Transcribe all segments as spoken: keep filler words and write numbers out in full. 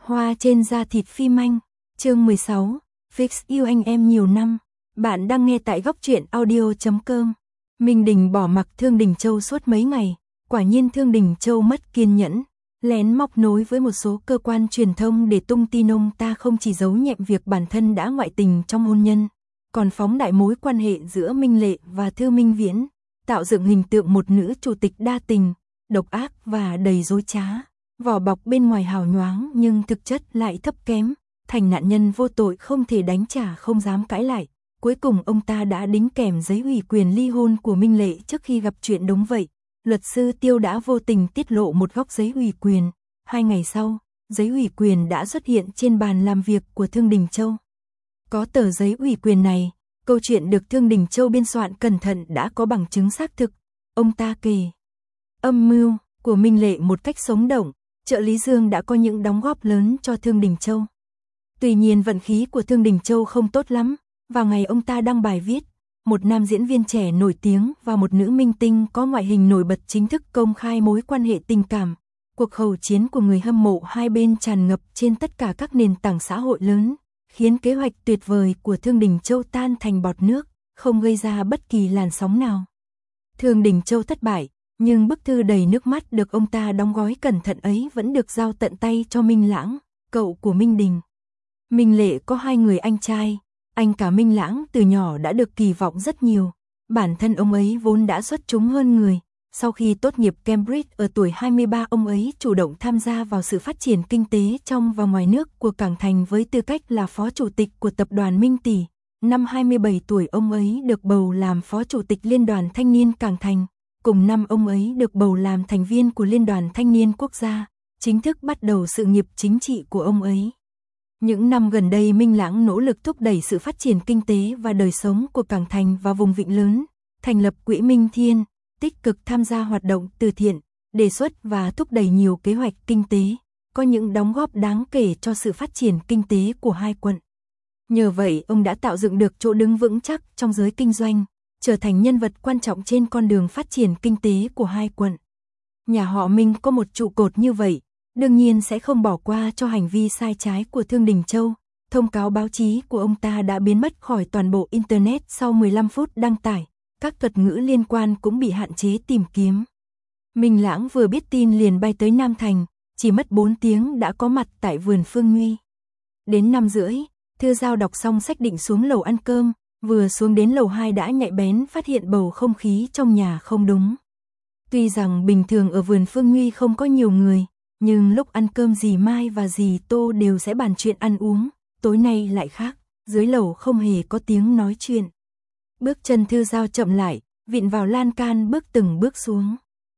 Hoa trên da thịt phim Anh, chương mười sáu, Fix yêu anh em nhiều năm. Bạn đang nghe tại góc truyện audio chấm com. Minh Đình bỏ mặc Thương Đình Châu suốt mấy ngày, quả nhiên Thương Đình Châu mất kiên nhẫn, lén móc nối với một số cơ quan truyền thông để tung tin ông ta không chỉ giấu nhẹm việc bản thân đã ngoại tình trong hôn nhân, còn phóng đại mối quan hệ giữa Minh Lệ và Thư Minh Viễn, tạo dựng hình tượng một nữ chủ tịch đa tình, độc ác và đầy dối trá. Vỏ bọc bên ngoài hào nhoáng nhưng thực chất lại thấp kém, thành nạn nhân vô tội không thể đánh trả không dám cãi lại. Cuối cùng ông ta đã đính kèm giấy ủy quyền ly hôn của Minh Lệ trước khi gặp chuyện đúng vậy. Luật sư Tiêu đã vô tình tiết lộ một góc giấy ủy quyền. Hai ngày sau, giấy ủy quyền đã xuất hiện trên bàn làm việc của Thương Đình Châu. Có tờ giấy ủy quyền này, câu chuyện được Thương Đình Châu biên soạn cẩn thận đã có bằng chứng xác thực. Ông ta kể âm mưu của Minh Lệ một cách sống động. Trợ lý Dương đã có những đóng góp lớn cho Thương Đình Châu. Tuy nhiên vận khí của Thương Đình Châu không tốt lắm. Vào ngày ông ta đăng bài viết, một nam diễn viên trẻ nổi tiếng và một nữ minh tinh có ngoại hình nổi bật chính thức công khai mối quan hệ tình cảm. Cuộc hầu chiến của người hâm mộ hai bên tràn ngập trên tất cả các nền tảng xã hội lớn, khiến kế hoạch tuyệt vời của Thương Đình Châu tan thành bọt nước, không gây ra bất kỳ làn sóng nào. Thương Đình Châu thất bại. Nhưng bức thư đầy nước mắt được ông ta đóng gói cẩn thận ấy vẫn được giao tận tay cho Minh Lãng, cậu của Minh Đình. Minh Lệ có hai người anh trai, anh cả Minh Lãng từ nhỏ đã được kỳ vọng rất nhiều. Bản thân ông ấy vốn đã xuất chúng hơn người. Sau khi tốt nghiệp Cambridge ở tuổi hai mươi ba, ông ấy chủ động tham gia vào sự phát triển kinh tế trong và ngoài nước của Cảng Thành với tư cách là phó chủ tịch của tập đoàn Minh Tỷ. Năm hai mươi bảy tuổi ông ấy được bầu làm phó chủ tịch Liên đoàn Thanh niên Cảng Thành. Cùng năm ông ấy được bầu làm thành viên của Liên đoàn Thanh niên Quốc gia, chính thức bắt đầu sự nghiệp chính trị của ông ấy. Những năm gần đây Minh Lãng nỗ lực thúc đẩy sự phát triển kinh tế và đời sống của Cảng Thành và vùng Vịnh Lớn, thành lập Quỹ Minh Thiên, tích cực tham gia hoạt động từ thiện, đề xuất và thúc đẩy nhiều kế hoạch kinh tế, có những đóng góp đáng kể cho sự phát triển kinh tế của hai quận. Nhờ vậy ông đã tạo dựng được chỗ đứng vững chắc trong giới kinh doanh, trở thành nhân vật quan trọng trên con đường phát triển kinh tế của hai quận. Nhà họ Minh có một trụ cột như vậy, đương nhiên sẽ không bỏ qua cho hành vi sai trái của Thương Đình Châu. Thông cáo báo chí của ông ta đã biến mất khỏi toàn bộ Internet sau mười lăm phút đăng tải, các thuật ngữ liên quan cũng bị hạn chế tìm kiếm. Minh Lãng vừa biết tin liền bay tới Nam Thành, chỉ mất bốn tiếng đã có mặt tại vườn Phương Nguy. Đến năm rưỡi, Thư Giao đọc xong sách định xuống lầu ăn cơm. Vừa xuống đến lầu hai đã nhạy bén phát hiện bầu không khí trong nhà không đúng. Tuy rằng bình thường ở vườn Phương Nguy không có nhiều người, nhưng lúc ăn cơm dì Mai và dì Tô đều sẽ bàn chuyện ăn uống, tối nay lại khác, dưới lầu không hề có tiếng nói chuyện. Bước chân Thư Giao chậm lại, vịn vào lan can bước từng bước xuống.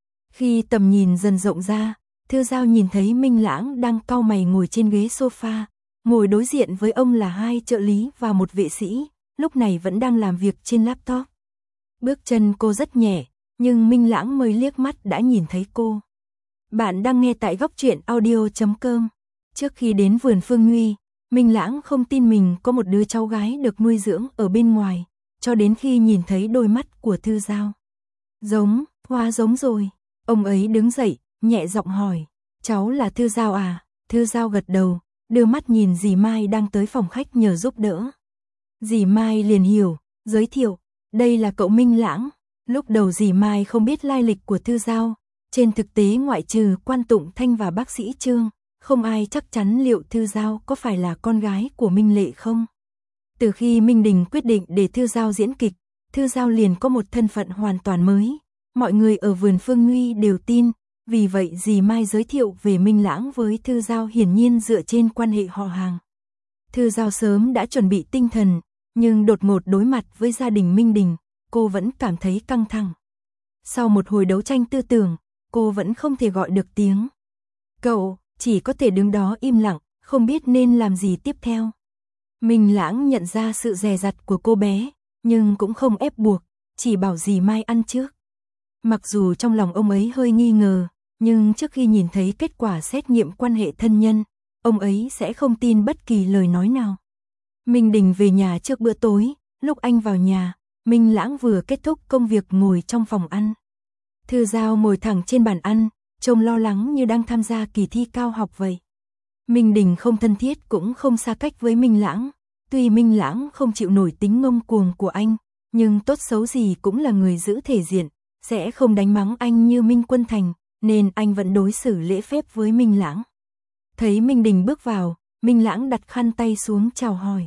Khi tầm nhìn dần rộng ra, Thư Giao nhìn thấy Minh Lãng đang cau mày ngồi trên ghế sofa, ngồi đối diện với ông là hai trợ lý và một vệ sĩ. Lúc này vẫn đang làm việc trên laptop. Bước chân cô rất nhẹ, nhưng Minh Lãng mới liếc mắt đã nhìn thấy cô. Bạn đang nghe tại góc truyện audio chấm com. Trước khi đến vườn Phương Nguy, Minh Lãng không tin mình có một đứa cháu gái được nuôi dưỡng ở bên ngoài, cho đến khi nhìn thấy đôi mắt của Thư Giao. Giống, hóa giống rồi. Ông ấy đứng dậy, nhẹ giọng hỏi, cháu là Thư Giao à? Thư Giao gật đầu, đưa mắt nhìn dì Mai đang tới phòng khách nhờ giúp đỡ. Dì Mai liền hiểu, giới thiệu, đây là cậu Minh Lãng. Lúc đầu dì Mai không biết lai lịch của Thư Giao, trên thực tế ngoại trừ Quan Tụng Thanh và bác sĩ Trương, không ai chắc chắn liệu Thư Giao có phải là con gái của Minh Lệ không. Từ khi Minh Đình quyết định để Thư Giao diễn kịch, Thư Giao liền có một thân phận hoàn toàn mới, mọi người ở vườn Phương Nguy đều tin, vì vậy dì Mai giới thiệu về Minh Lãng với Thư Giao hiển nhiên dựa trên quan hệ họ hàng. Thư Giao sớm đã chuẩn bị tinh thần, nhưng đột ngột đối mặt với gia đình Minh Đình, cô vẫn cảm thấy căng thẳng. Sau một hồi đấu tranh tư tưởng, cô vẫn không thể gọi được tiếng. Cậu chỉ có thể đứng đó im lặng, không biết nên làm gì tiếp theo. Minh Lãng nhận ra sự dè dặt của cô bé, nhưng cũng không ép buộc, chỉ bảo dì Mai ăn trước. Mặc dù trong lòng ông ấy hơi nghi ngờ, nhưng trước khi nhìn thấy kết quả xét nghiệm quan hệ thân nhân, ông ấy sẽ không tin bất kỳ lời nói nào. Minh Đình về nhà trước bữa tối, lúc anh vào nhà, Minh Lãng vừa kết thúc công việc ngồi trong phòng ăn. Thư Giao ngồi thẳng trên bàn ăn, trông lo lắng như đang tham gia kỳ thi cao học vậy. Minh Đình không thân thiết cũng không xa cách với Minh Lãng. Tuy Minh Lãng không chịu nổi tính ngông cuồng của anh, nhưng tốt xấu gì cũng là người giữ thể diện, sẽ không đánh mắng anh như Minh Quân Thành, nên anh vẫn đối xử lễ phép với Minh Lãng. Thấy Minh Đình bước vào, Minh Lãng đặt khăn tay xuống chào hỏi.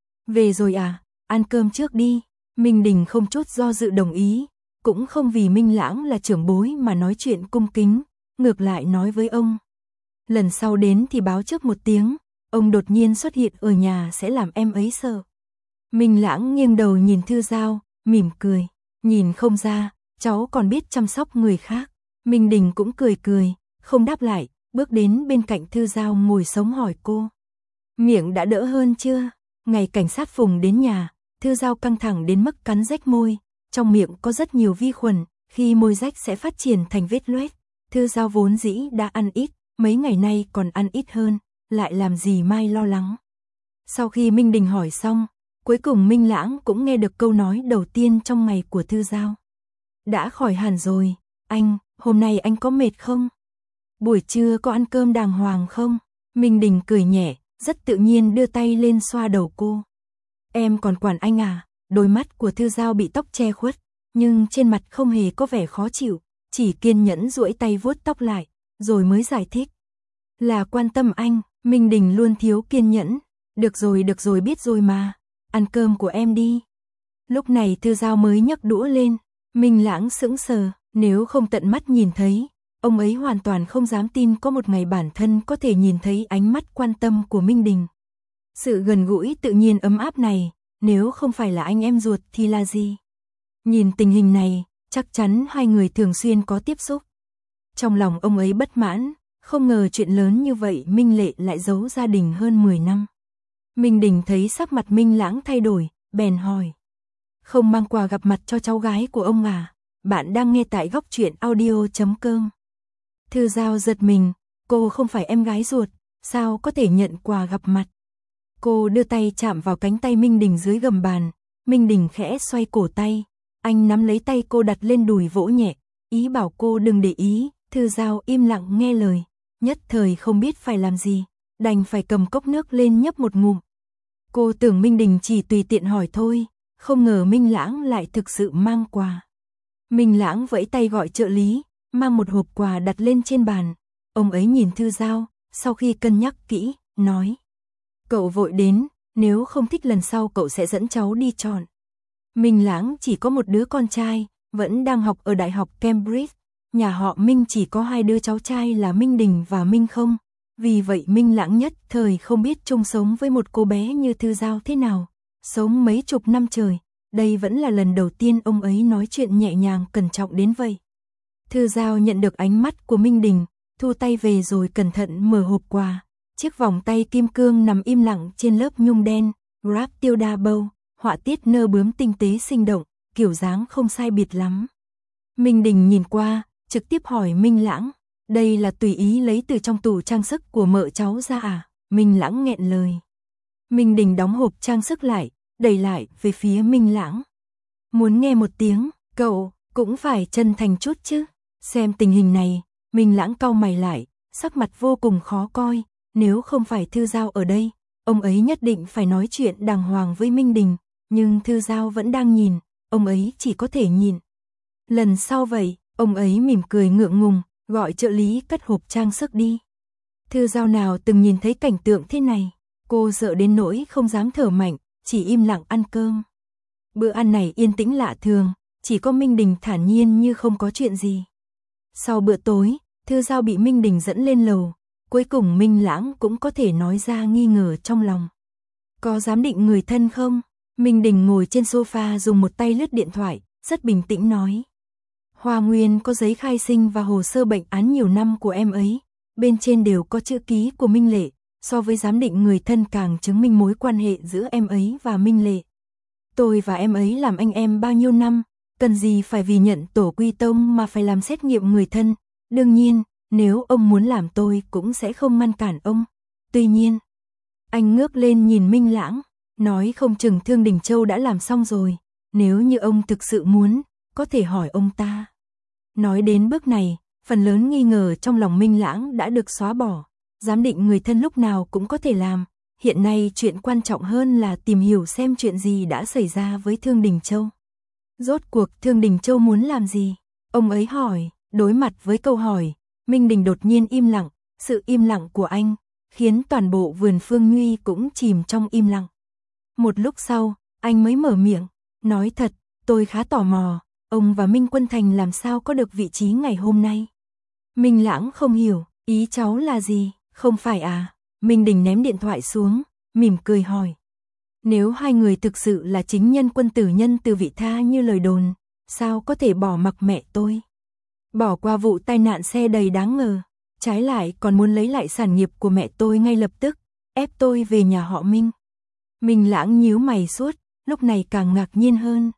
Về rồi à, ăn cơm trước đi. Minh Đình không chút do dự đồng ý, cũng không vì Minh Lãng là trưởng bối mà nói chuyện cung kính, ngược lại nói với ông. Lần sau đến thì báo trước một tiếng, ông đột nhiên xuất hiện ở nhà sẽ làm em ấy sợ. Minh Lãng nghiêng đầu nhìn Thư Giao, mỉm cười, nhìn không ra, cháu còn biết chăm sóc người khác. Minh Đình cũng cười cười, không đáp lại, bước đến bên cạnh Thư Giao ngồi sống hỏi cô. Miệng đã đỡ hơn chưa? Ngày cảnh sát Phùng đến nhà, Thư Giao căng thẳng đến mức cắn rách môi, trong miệng có rất nhiều vi khuẩn, khi môi rách sẽ phát triển thành vết loét. Thư Giao vốn dĩ đã ăn ít, mấy ngày nay còn ăn ít hơn, lại làm gì Mai lo lắng. Sau khi Minh Đình hỏi xong, cuối cùng Minh Lãng cũng nghe được câu nói đầu tiên trong ngày của Thư Giao. Đã khỏi hẳn rồi, anh, hôm nay anh có mệt không? Buổi trưa có ăn cơm đàng hoàng không? Minh Đình cười nhẹ, rất tự nhiên đưa tay lên xoa đầu cô. Em còn quản anh à? Đôi mắt của Thư Giao bị tóc che khuất, nhưng trên mặt không hề có vẻ khó chịu, chỉ kiên nhẫn duỗi tay vuốt tóc lại, rồi mới giải thích. Là quan tâm anh, Minh Đình luôn thiếu kiên nhẫn. Được rồi được rồi biết rồi mà, ăn cơm của em đi. Lúc này Thư Giao mới nhấc đũa lên, Minh Lãng sững sờ, nếu không tận mắt nhìn thấy, ông ấy hoàn toàn không dám tin có một ngày bản thân có thể nhìn thấy ánh mắt quan tâm của Minh Đình. Sự gần gũi tự nhiên ấm áp này, nếu không phải là anh em ruột thì là gì? Nhìn tình hình này, chắc chắn hai người thường xuyên có tiếp xúc. Trong lòng ông ấy bất mãn, không ngờ chuyện lớn như vậy Minh Lệ lại giấu gia đình hơn mười năm. Minh Đình thấy sắc mặt Minh Lãng thay đổi, bèn hỏi. Không mang quà gặp mặt cho cháu gái của ông à? Bạn đang nghe tại góc truyện audio chấm com. Thư Giao giật mình, cô không phải em gái ruột, sao có thể nhận quà gặp mặt? Cô đưa tay chạm vào cánh tay Minh Đình dưới gầm bàn, Minh Đình khẽ xoay cổ tay, anh nắm lấy tay cô đặt lên đùi vỗ nhẹ, ý bảo cô đừng để ý. Thư Giao im lặng nghe lời, nhất thời không biết phải làm gì, đành phải cầm cốc nước lên nhấp một ngụm. Cô tưởng Minh Đình chỉ tùy tiện hỏi thôi, không ngờ Minh Lãng lại thực sự mang quà. Minh Lãng vẫy tay gọi trợ lý, mang một hộp quà đặt lên trên bàn. Ông ấy nhìn Thư Giao, sau khi cân nhắc kỹ, nói. Cậu vội đến, nếu không thích lần sau cậu sẽ dẫn cháu đi chọn. Minh Lãng chỉ có một đứa con trai, vẫn đang học ở Đại học Cambridge. Nhà họ Minh chỉ có hai đứa cháu trai là Minh Đình và Minh Không. Vì vậy Minh Lãng nhất thời không biết chung sống với một cô bé như Thư Giao thế nào. Sống mấy chục năm trời, đây vẫn là lần đầu tiên ông ấy nói chuyện nhẹ nhàng cẩn trọng đến vậy. Thư Giao nhận được ánh mắt của Minh Đình, thu tay về rồi cẩn thận mở hộp quà. Chiếc vòng tay kim cương nằm im lặng trên lớp nhung đen, wrap tiêu đa bow, họa tiết nơ bướm tinh tế sinh động, kiểu dáng không sai biệt lắm. Minh Đình nhìn qua, trực tiếp hỏi Minh Lãng, đây là tùy ý lấy từ trong tủ trang sức của mợ cháu ra à? Minh Lãng nghẹn lời. Minh Đình đóng hộp trang sức lại, đẩy lại về phía Minh Lãng. Muốn nghe một tiếng, cậu cũng phải chân thành chút chứ. Xem tình hình này, Minh Lãng cau mày lại, sắc mặt vô cùng khó coi. Nếu không phải Thư Giao ở đây, ông ấy nhất định phải nói chuyện đàng hoàng với Minh Đình. Nhưng Thư Giao vẫn đang nhìn, ông ấy chỉ có thể nhìn. Lần sau vậy, ông ấy mỉm cười ngượng ngùng, gọi trợ lý cất hộp trang sức đi. Thư Giao nào từng nhìn thấy cảnh tượng thế này, cô sợ đến nỗi không dám thở mạnh, chỉ im lặng ăn cơm. Bữa ăn này yên tĩnh lạ thường, chỉ có Minh Đình thản nhiên như không có chuyện gì. Sau bữa tối, Thư Giao bị Minh Đình dẫn lên lầu, cuối cùng Minh Lãng cũng có thể nói ra nghi ngờ trong lòng. Có giám định người thân không? Minh Đình ngồi trên sofa dùng một tay lướt điện thoại, rất bình tĩnh nói. Hoa Nguyên có giấy khai sinh và hồ sơ bệnh án nhiều năm của em ấy, bên trên đều có chữ ký của Minh Lệ, so với giám định người thân càng chứng minh mối quan hệ giữa em ấy và Minh Lệ. Tôi và em ấy làm anh em bao nhiêu năm, cần gì phải vì nhận tổ quy tông mà phải làm xét nghiệm người thân. Đương nhiên, nếu ông muốn làm tôi cũng sẽ không ngăn cản ông. Tuy nhiên, anh ngước lên nhìn Minh Lãng, nói không chừng Thương Đình Châu đã làm xong rồi, nếu như ông thực sự muốn, có thể hỏi ông ta. Nói đến bước này, phần lớn nghi ngờ trong lòng Minh Lãng đã được xóa bỏ. giám định người thân lúc nào cũng có thể làm. Hiện nay chuyện quan trọng hơn là tìm hiểu xem chuyện gì đã xảy ra với Thương Đình Châu. Rốt cuộc Thương Đình Châu muốn làm gì? Ông ấy hỏi. Đối mặt với câu hỏi, Minh Đình đột nhiên im lặng. Sự im lặng của anh khiến toàn bộ vườn Phương Nhuy cũng chìm trong im lặng. Một lúc sau, anh mới mở miệng. Nói thật, tôi khá tò mò, ông và Minh Quân Thành làm sao có được vị trí ngày hôm nay? Minh Lãng không hiểu, ý cháu là gì? Không phải à? Minh Đình ném điện thoại xuống, mỉm cười hỏi. Nếu hai người thực sự là chính nhân quân tử nhân từ vị tha như lời đồn, sao có thể bỏ mặc mẹ tôi? Bỏ qua vụ tai nạn xe đầy đáng ngờ, trái lại còn muốn lấy lại sản nghiệp của mẹ tôi ngay lập tức, ép tôi về nhà họ Minh. Minh Lãng nhíu mày suốt, lúc này càng ngạc nhiên hơn.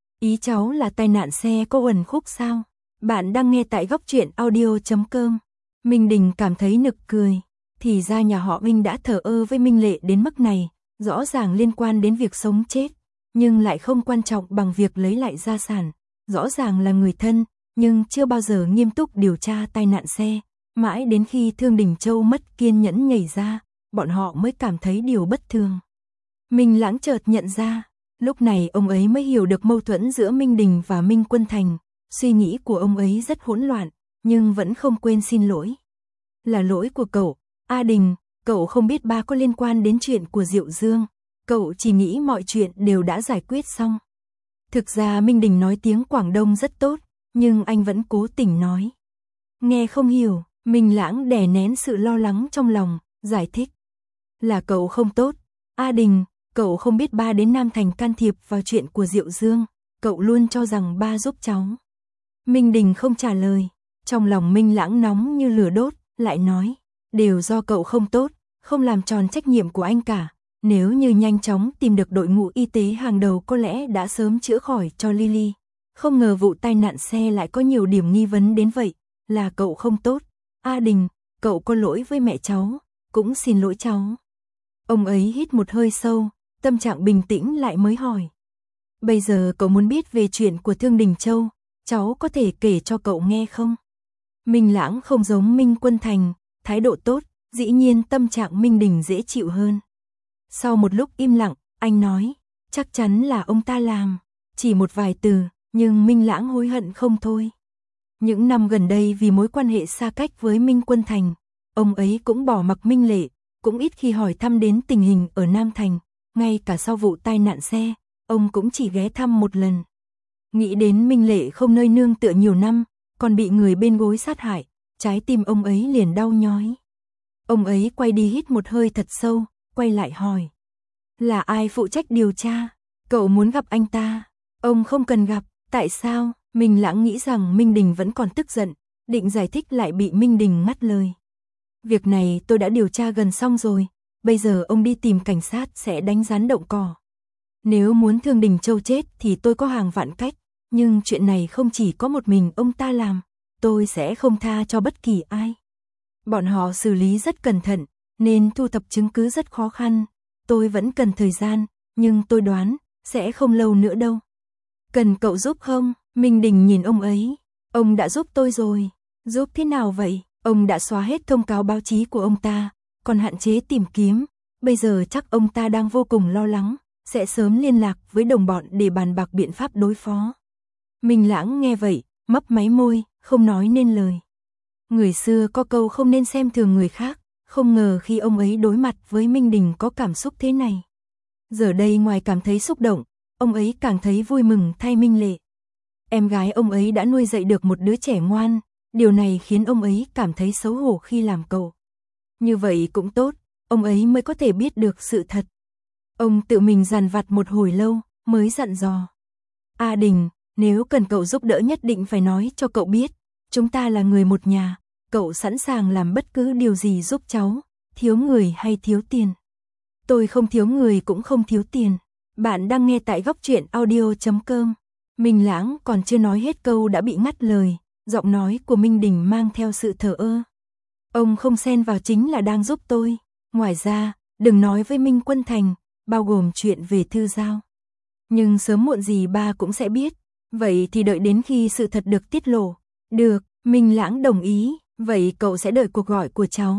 Ý cháu là tai nạn xe có uẩn khúc sao? Bạn đang nghe tại góc truyện audio chấm com. Minh Đình cảm thấy nực cười. Thì ra nhà họ Minh đã thờ ơ với Minh Lệ đến mức này, rõ ràng liên quan đến việc sống chết, nhưng lại không quan trọng bằng việc lấy lại gia sản. Rõ ràng là người thân, nhưng chưa bao giờ nghiêm túc điều tra tai nạn xe. Mãi đến khi Thương Đình Châu mất kiên nhẫn nhảy ra, bọn họ mới cảm thấy điều bất thường. Minh Lãng chợt nhận ra, lúc này ông ấy mới hiểu được mâu thuẫn giữa Minh Đình và Minh Quân Thành. Suy nghĩ của ông ấy rất hỗn loạn, nhưng vẫn không quên xin lỗi. Là lỗi của cậu, A Đình, cậu không biết ba có liên quan đến chuyện của Diệu Dương, cậu chỉ nghĩ mọi chuyện đều đã giải quyết xong. Thực ra Minh Đình nói tiếng Quảng Đông rất tốt, nhưng anh vẫn cố tình nói. Nghe không hiểu, Minh Lãng đè nén sự lo lắng trong lòng, giải thích. Là cậu không tốt, A Đình, cậu không biết ba đến Nam Thành can thiệp vào chuyện của Diệu Dương, cậu luôn cho rằng ba giúp cháu. Minh Đình không trả lời, trong lòng Minh Lãng nóng như lửa đốt, lại nói. Đều do cậu không tốt, không làm tròn trách nhiệm của anh cả. Nếu như nhanh chóng tìm được đội ngũ y tế hàng đầu có lẽ đã sớm chữa khỏi cho Lily. Không ngờ vụ tai nạn xe lại có nhiều điểm nghi vấn đến vậy. Là cậu không tốt. A Đình, cậu có lỗi với mẹ cháu, cũng xin lỗi cháu. Ông ấy hít một hơi sâu, tâm trạng bình tĩnh lại mới hỏi. Bây giờ cậu muốn biết về chuyện của Thương Đình Châu, cháu có thể kể cho cậu nghe không? Minh Lãng không giống Minh Quân Thành. Thái độ tốt, dĩ nhiên tâm trạng Minh Đình dễ chịu hơn. Sau một lúc im lặng, anh nói, chắc chắn là ông ta làm. Chỉ một vài từ, nhưng Minh Lãng hối hận không thôi. Những năm gần đây vì mối quan hệ xa cách với Minh Quân Thành, ông ấy cũng bỏ mặc Minh Lệ, cũng ít khi hỏi thăm đến tình hình ở Nam Thành. Ngay cả sau vụ tai nạn xe, ông cũng chỉ ghé thăm một lần. Nghĩ đến Minh Lệ không nơi nương tựa nhiều năm, còn bị người bên gối sát hại. Trái tim ông ấy liền đau nhói. Ông ấy quay đi hít một hơi thật sâu, quay lại hỏi. Là ai phụ trách điều tra? Cậu muốn gặp anh ta? Ông không cần gặp, tại sao? Minh Lãng nghĩ rằng Minh Đình vẫn còn tức giận, định giải thích lại bị Minh Đình ngắt lời. Việc này tôi đã điều tra gần xong rồi, bây giờ ông đi tìm cảnh sát sẽ đánh rắn động cỏ. Nếu muốn Thương Đình Châu chết thì tôi có hàng vạn cách, nhưng chuyện này không chỉ có một mình ông ta làm. Tôi sẽ không tha cho bất kỳ ai. Bọn họ xử lý rất cẩn thận, nên thu thập chứng cứ rất khó khăn. Tôi vẫn cần thời gian, nhưng tôi đoán, sẽ không lâu nữa đâu. Cần cậu giúp không? Minh Đình nhìn ông ấy. Ông đã giúp tôi rồi. Giúp thế nào vậy? Ông đã xóa hết thông cáo báo chí của ông ta, còn hạn chế tìm kiếm. Bây giờ chắc ông ta đang vô cùng lo lắng, sẽ sớm liên lạc với đồng bọn để bàn bạc biện pháp đối phó. Minh Lãng nghe vậy, mấp máy môi, không nói nên lời. Người xưa có câu không nên xem thường người khác, không ngờ khi ông ấy đối mặt với Minh Đình có cảm xúc thế này. Giờ đây ngoài cảm thấy xúc động, ông ấy càng thấy vui mừng thay Minh Lệ. Em gái ông ấy đã nuôi dạy được một đứa trẻ ngoan, điều này khiến ông ấy cảm thấy xấu hổ khi làm cậu. Như vậy cũng tốt, ông ấy mới có thể biết được sự thật. Ông tự mình dằn vặt một hồi lâu, mới dặn dò. A Đình, nếu cần cậu giúp đỡ nhất định phải nói cho cậu biết. Chúng ta là người một nhà, cậu sẵn sàng làm bất cứ điều gì giúp cháu, thiếu người hay thiếu tiền. Tôi không thiếu người cũng không thiếu tiền. Bạn đang nghe tại góc truyện audio chấm com. Minh Lãng còn chưa nói hết câu đã bị ngắt lời, giọng nói của Minh Đình mang theo sự thờ ơ. Ông không xen vào chính là đang giúp tôi. Ngoài ra, đừng nói với Minh Quân Thành, bao gồm chuyện về Thư Giao. Nhưng sớm muộn gì ba cũng sẽ biết. Vậy thì đợi đến khi sự thật được tiết lộ. Được, Minh Lãng đồng ý, vậy cậu sẽ đợi cuộc gọi của cháu.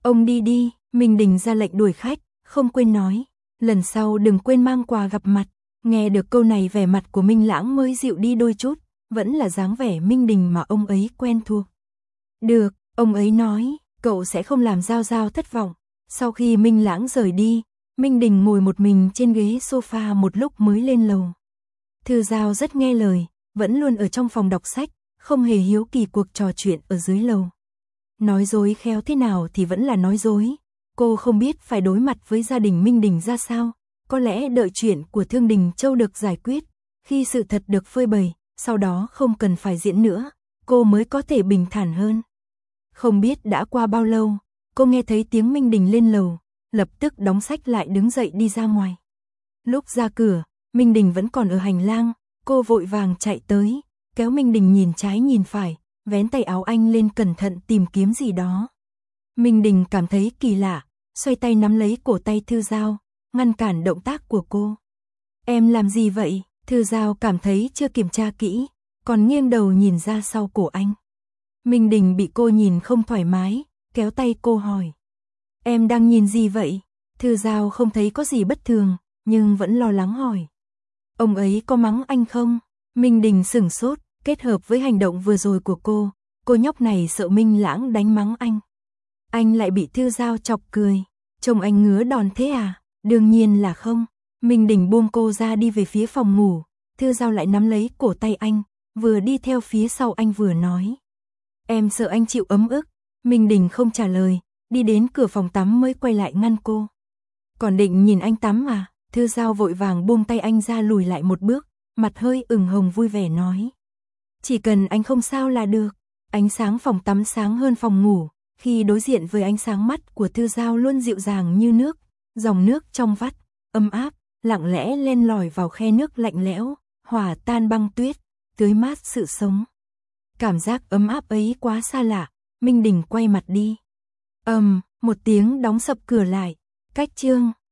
Ông đi đi, Minh Đình ra lệnh đuổi khách, không quên nói, lần sau đừng quên mang quà gặp mặt. Nghe được câu này vẻ mặt của Minh Lãng mới dịu đi đôi chút, vẫn là dáng vẻ Minh Đình mà ông ấy quen thuộc. Được, ông ấy nói, cậu sẽ không làm Giao Giao thất vọng. Sau khi Minh Lãng rời đi, Minh Đình ngồi một mình trên ghế sofa một lúc mới lên lầu. Thư Giao rất nghe lời, vẫn luôn ở trong phòng đọc sách, không hề hiếu kỳ cuộc trò chuyện ở dưới lầu. Nói dối khéo thế nào thì vẫn là nói dối. Cô không biết phải đối mặt với gia đình Minh Đình ra sao. Có lẽ đợi chuyện của Thương Đình Châu được giải quyết, khi sự thật được phơi bày, sau đó không cần phải diễn nữa, cô mới có thể bình thản hơn. Không biết đã qua bao lâu, cô nghe thấy tiếng Minh Đình lên lầu, lập tức đóng sách lại đứng dậy đi ra ngoài. Lúc ra cửa, Minh Đình vẫn còn ở hành lang, cô vội vàng chạy tới, kéo Minh Đình nhìn trái nhìn phải, vén tay áo anh lên cẩn thận tìm kiếm gì đó. Minh Đình cảm thấy kỳ lạ, xoay tay nắm lấy cổ tay Thư Giao, ngăn cản động tác của cô. Em làm gì vậy? Thư Giao cảm thấy chưa kiểm tra kỹ, còn nghiêng đầu nhìn ra sau cổ anh. Minh Đình bị cô nhìn không thoải mái, kéo tay cô hỏi. Em đang nhìn gì vậy? Thư Giao không thấy có gì bất thường, nhưng vẫn lo lắng hỏi. Ông ấy có mắng anh không? Minh Đình sửng sốt, kết hợp với hành động vừa rồi của cô, cô nhóc này sợ Minh Lãng đánh mắng anh. Anh lại bị Thư Giao chọc cười, trông anh ngứa đòn thế à? Đương nhiên là không. Minh Đình buông cô ra đi về phía phòng ngủ, Thư Giao lại nắm lấy cổ tay anh, vừa đi theo phía sau anh vừa nói. Em sợ anh chịu ấm ức. Minh Đình không trả lời, đi đến cửa phòng tắm mới quay lại ngăn cô. Còn định nhìn anh tắm à? Thư Giao vội vàng buông tay anh ra lùi lại một bước, mặt hơi ửng hồng vui vẻ nói. Chỉ cần anh không sao là được. Ánh sáng phòng tắm sáng hơn phòng ngủ, khi đối diện với ánh sáng mắt của Thư Giao luôn dịu dàng như nước, dòng nước trong vắt, ấm áp, lặng lẽ len lỏi vào khe nước lạnh lẽo, hòa tan băng tuyết, tưới mát sự sống. Cảm giác ấm áp ấy quá xa lạ, Minh Đình quay mặt đi. Ầm, um, một tiếng đóng sập cửa lại, cách chương.